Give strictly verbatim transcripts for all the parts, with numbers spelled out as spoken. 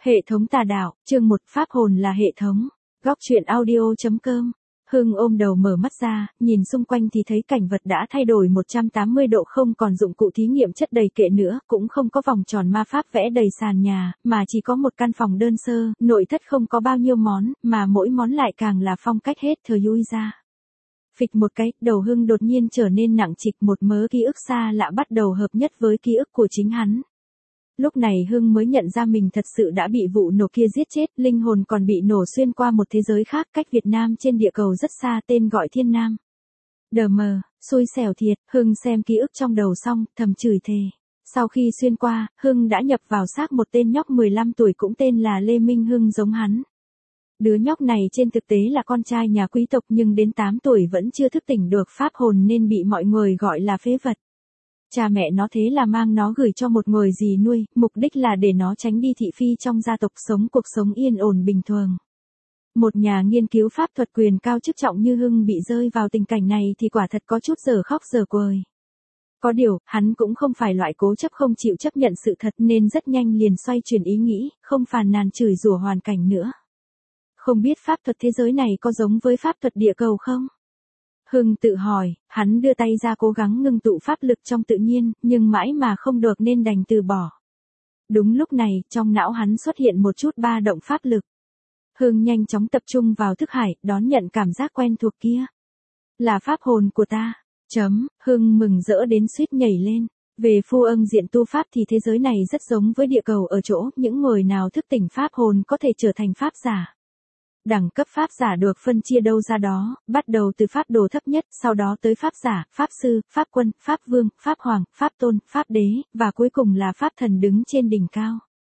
Hệ thống tà đạo, chương một, pháp hồn là hệ thống. Góc truyện audio.com. Hưng ôm đầu mở mắt ra, nhìn xung quanh thì thấy cảnh vật đã thay đổi một trăm tám mươi độ, không còn dụng cụ thí nghiệm chất đầy kệ nữa, cũng không có vòng tròn ma pháp vẽ đầy sàn nhà, mà chỉ có một căn phòng đơn sơ, nội thất không có bao nhiêu món, mà mỗi món lại càng là phong cách hết thời Yui ra. Phịch một cái, đầu Hưng đột nhiên trở nên nặng trịch, một mớ ký ức xa lạ bắt đầu hợp nhất với ký ức của chính hắn. Lúc này Hưng mới nhận ra mình thật sự đã bị vụ nổ kia giết chết, linh hồn còn bị nổ xuyên qua một thế giới khác cách Việt Nam trên địa cầu rất xa, tên gọi Thiên Nam. Đờ mờ, xui xẻo thiệt, Hưng xem ký ức trong đầu xong, thầm chửi thề. Sau khi xuyên qua, Hưng đã nhập vào xác một tên nhóc mười lăm tuổi cũng tên là Lê Minh Hưng giống hắn. Đứa nhóc này trên thực tế là con trai nhà quý tộc nhưng đến tám tuổi vẫn chưa thức tỉnh được pháp hồn nên bị mọi người gọi là phế vật. Cha mẹ nó thế là mang nó gửi cho một người dì nuôi, mục đích là để nó tránh đi thị phi trong gia tộc, sống cuộc sống yên ổn bình thường. Một nhà nghiên cứu pháp thuật quyền cao chức trọng như Hưng bị rơi vào tình cảnh này thì quả thật có chút giờ khóc giờ cười. Có điều, hắn cũng không phải loại cố chấp không chịu chấp nhận sự thật nên rất nhanh liền xoay chuyển ý nghĩ, không phàn nàn chửi rủa hoàn cảnh nữa. Không biết pháp thuật thế giới này có giống với pháp thuật địa cầu không? Hưng tự hỏi, hắn đưa tay ra cố gắng ngưng tụ pháp lực trong tự nhiên, nhưng mãi mà không được nên đành từ bỏ. Đúng lúc này, trong não hắn xuất hiện một chút ba động pháp lực. Hưng nhanh chóng tập trung vào thức hải, đón nhận cảm giác quen thuộc kia. Là pháp hồn của ta. Chấm, Hưng mừng rỡ đến suýt nhảy lên. Về phu âng diện tu pháp thì thế giới này rất giống với địa cầu ở chỗ, những người nào thức tỉnh pháp hồn có thể trở thành pháp giả. Đẳng cấp pháp giả được phân chia đâu ra đó, bắt đầu từ pháp đồ thấp nhất, sau đó tới pháp giả, pháp sư, pháp quân, pháp vương, pháp hoàng, pháp tôn, pháp đế, và cuối cùng là pháp thần đứng trên đỉnh cao.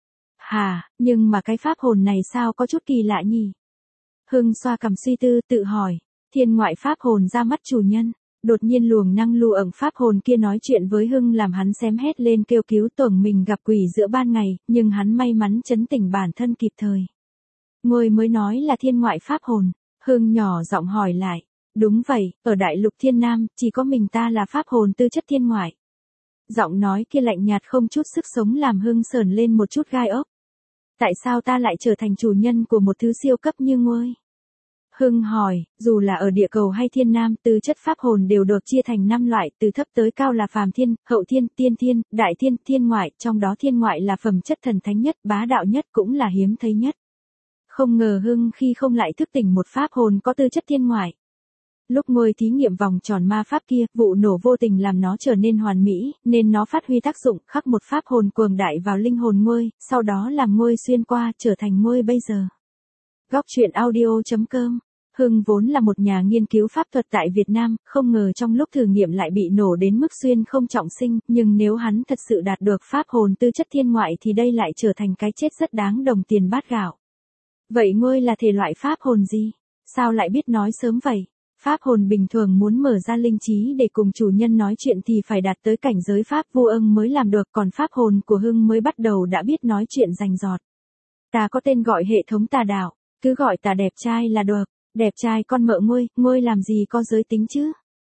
Hà, nhưng mà cái pháp hồn này sao có chút kỳ lạ nhỉ? Hưng xoa cằm suy tư, tự hỏi, thiên ngoại pháp hồn ra mắt chủ nhân. Đột nhiên luồng năng lưu ẩn pháp hồn kia nói chuyện với Hưng làm hắn xém hét lên kêu cứu, tưởng mình gặp quỷ giữa ban ngày, nhưng hắn may mắn trấn tỉnh bản thân kịp thời. Ngươi mới nói là thiên ngoại pháp hồn. Hưng nhỏ giọng hỏi lại. Đúng vậy, ở đại lục Thiên Nam, chỉ có mình ta là pháp hồn tư chất thiên ngoại. Giọng nói kia lạnh nhạt không chút sức sống làm Hưng sờn lên một chút gai ốc. Tại sao ta lại trở thành chủ nhân của một thứ siêu cấp như ngươi? Hưng hỏi, dù là ở địa cầu hay Thiên Nam, tư chất pháp hồn đều được chia thành năm loại, từ thấp tới cao là phàm thiên, hậu thiên, tiên thiên, đại thiên, thiên ngoại, trong đó thiên ngoại là phẩm chất thần thánh nhất, bá đạo nhất cũng là hiếm thấy nhất. Không ngờ Hưng khi không lại thức tỉnh một pháp hồn có tư chất thiên ngoại. Lúc ngôi thí nghiệm vòng tròn ma pháp kia, vụ nổ vô tình làm nó trở nên hoàn mỹ, nên nó phát huy tác dụng, khắc một pháp hồn cường đại vào linh hồn ngôi, sau đó làm ngôi xuyên qua, trở thành ngôi bây giờ. Góc truyện audio.com. Hưng vốn là một nhà nghiên cứu pháp thuật tại Việt Nam, không ngờ trong lúc thử nghiệm lại bị nổ đến mức xuyên không trọng sinh, nhưng nếu hắn thật sự đạt được pháp hồn tư chất thiên ngoại thì đây lại trở thành cái chết rất đáng đồng tiền bát gạo. Vậy ngươi là thể loại pháp hồn gì? Sao lại biết nói sớm vậy? Pháp hồn bình thường muốn mở ra linh trí để cùng chủ nhân nói chuyện thì phải đạt tới cảnh giới pháp vô âng mới làm được, còn pháp hồn của Hưng mới bắt đầu đã biết nói chuyện rành rọt. Ta có tên gọi hệ thống tà đạo, cứ gọi ta đẹp trai là được. Đẹp trai con mợ ngươi, ngươi làm gì có giới tính chứ?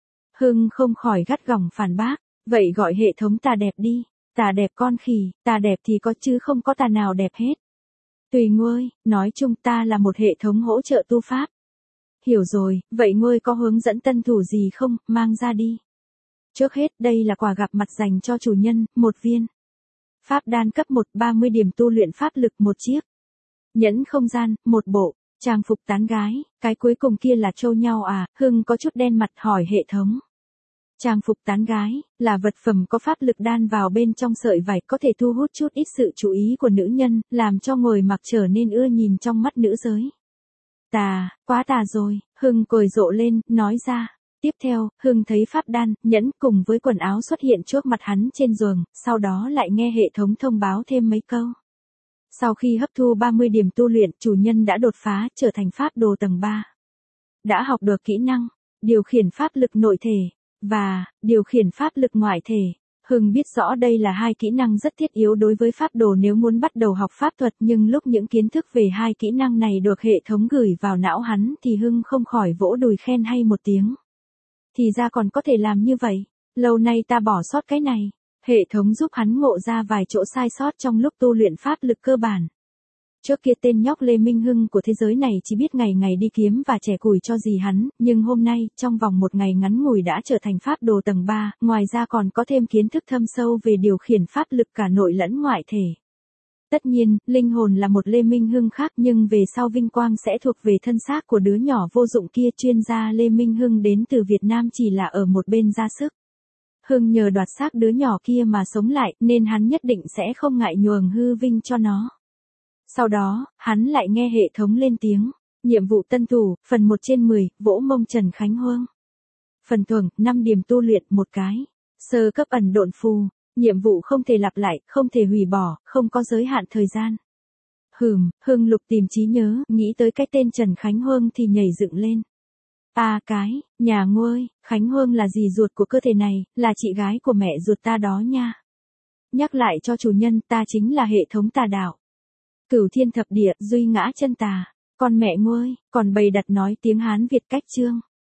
Hưng không khỏi gắt gỏng phản bác, vậy gọi hệ thống tà đẹp đi. Tà đẹp con khỉ, tà đẹp thì có chứ không có tà nào đẹp hết. Tùy ngươi, nói chung ta là một hệ thống hỗ trợ tu pháp. Hiểu rồi, vậy ngươi có hướng dẫn tân thủ gì không, mang ra đi. Trước hết, đây là quà gặp mặt dành cho chủ nhân, một viên. Pháp đan cấp một, ba mươi điểm tu luyện pháp lực một chiếc. Nhẫn không gian, một bộ. Trang phục tán gái, cái cuối cùng kia là trâu nhau à? Hưng có chút đen mặt hỏi hệ thống. Trang phục tán gái, là vật phẩm có pháp lực đan vào bên trong sợi vải, có thể thu hút chút ít sự chú ý của nữ nhân, làm cho người mặc trở nên ưa nhìn trong mắt nữ giới. Tà, quá tà rồi, Hưng cười rộ lên, nói ra. Tiếp theo, Hưng thấy pháp đan, nhẫn cùng với quần áo xuất hiện trước mặt hắn trên giường, sau đó lại nghe hệ thống thông báo thêm mấy câu. Sau khi hấp thu ba mươi điểm tu luyện, chủ nhân đã đột phá, trở thành pháp đồ tầng ba. Đã học được kỹ năng, điều khiển pháp lực nội thể, và, điều khiển pháp lực ngoại thể. Hưng biết rõ đây là hai kỹ năng rất thiết yếu đối với pháp đồ nếu muốn bắt đầu học pháp thuật, nhưng lúc những kiến thức về hai kỹ năng này được hệ thống gửi vào não hắn thì Hưng không khỏi vỗ đùi khen hay một tiếng. Thì ra còn có thể làm như vậy, lâu nay ta bỏ sót cái này. Hệ thống giúp hắn ngộ ra vài chỗ sai sót trong lúc tu luyện pháp lực cơ bản. Trước kia tên nhóc Lê Minh Hưng của thế giới này chỉ biết ngày ngày đi kiếm và chẻ củi cho gì hắn, nhưng hôm nay, trong vòng một ngày ngắn ngủi đã trở thành pháp đồ tầng ba, ngoài ra còn có thêm kiến thức thâm sâu về điều khiển pháp lực cả nội lẫn ngoại thể. Tất nhiên, linh hồn là một Lê Minh Hưng khác, nhưng về sau vinh quang sẽ thuộc về thân xác của đứa nhỏ vô dụng kia. Chuyên gia Lê Minh Hưng đến từ Việt Nam chỉ là ở một bên ra sức. Hưng nhờ đoạt xác đứa nhỏ kia mà sống lại, nên hắn nhất định sẽ không ngại nhường hư vinh cho nó. Sau đó, hắn lại nghe hệ thống lên tiếng. Nhiệm vụ tân thủ, phần một trên mười, vỗ mông Trần Khánh Huông. Phần thưởng, năm điểm tu luyện, một cái. Sơ cấp ẩn độn phù. Nhiệm vụ không thể lặp lại, không thể hủy bỏ, không có giới hạn thời gian. Hừm, Hưng lục tìm trí nhớ, nghĩ tới cái tên Trần Khánh Huông thì nhảy dựng lên. À cái, nhà ngôi, Khánh Huông là dì ruột của cơ thể này, là chị gái của mẹ ruột ta đó nha. Nhắc lại cho chủ nhân, ta chính là hệ thống tà đạo. Cửu thiên thập địa, duy ngã chân tà. Con mẹ ngôi, còn bày đặt nói tiếng Hán Việt cách chương.